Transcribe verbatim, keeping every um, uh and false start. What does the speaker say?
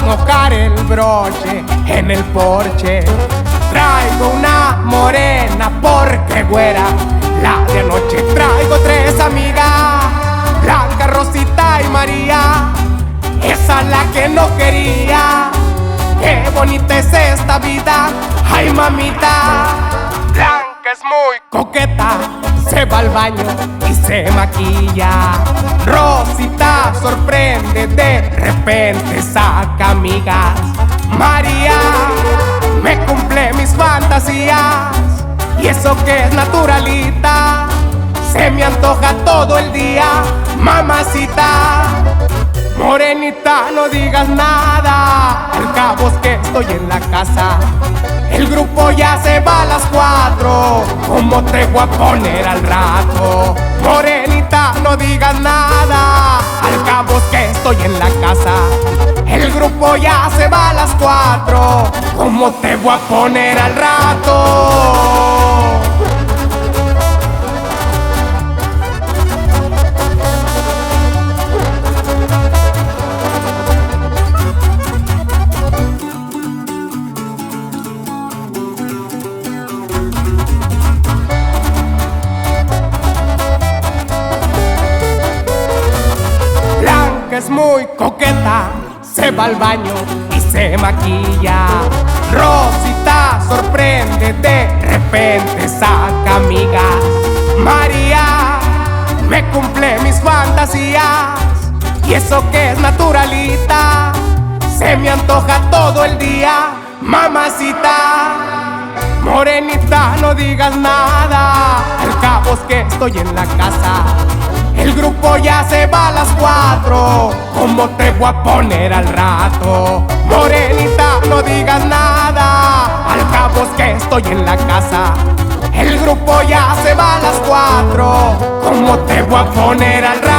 mojar el broche en el porche. Traigo una morena porque güera. La de anoche traigo tres amigas, Blanca, Rosita y María. Esa la que no quería. Qué bonita es esta vida, ay mamita. Blanca es muy coqueta, se va al baño y se maquilla. Rosita sorprende, de repente saca amigas. María me cumple mis fantasías, y eso que es naturalita, se me antoja todo el día, mamacita. Morenita, no digas nada, al cabo es que estoy en la casa. El grupo ya se va a las cuatro, ¿cómo te voy a poner al rato? Morenita, no digas nada, al cabo es que estoy en la casa. El grupo ya se va a las cuatro, ¿cómo te voy a poner al rato? Es muy coqueta, se va al baño y se maquilla. Rosita sorprende, de repente saca amigas. María me cumple mis fantasías, y eso que es naturalita, se me antoja todo el día, mamacita. Morenita, no digas nada, al cabo es que estoy en la casa. El grupo ya se va a las cuatro, ¿cómo te voy a poner al rato? Morenita, no digas nada, al cabo es que estoy en la casa. El grupo ya se va a las cuatro, ¿cómo te voy a poner al rato?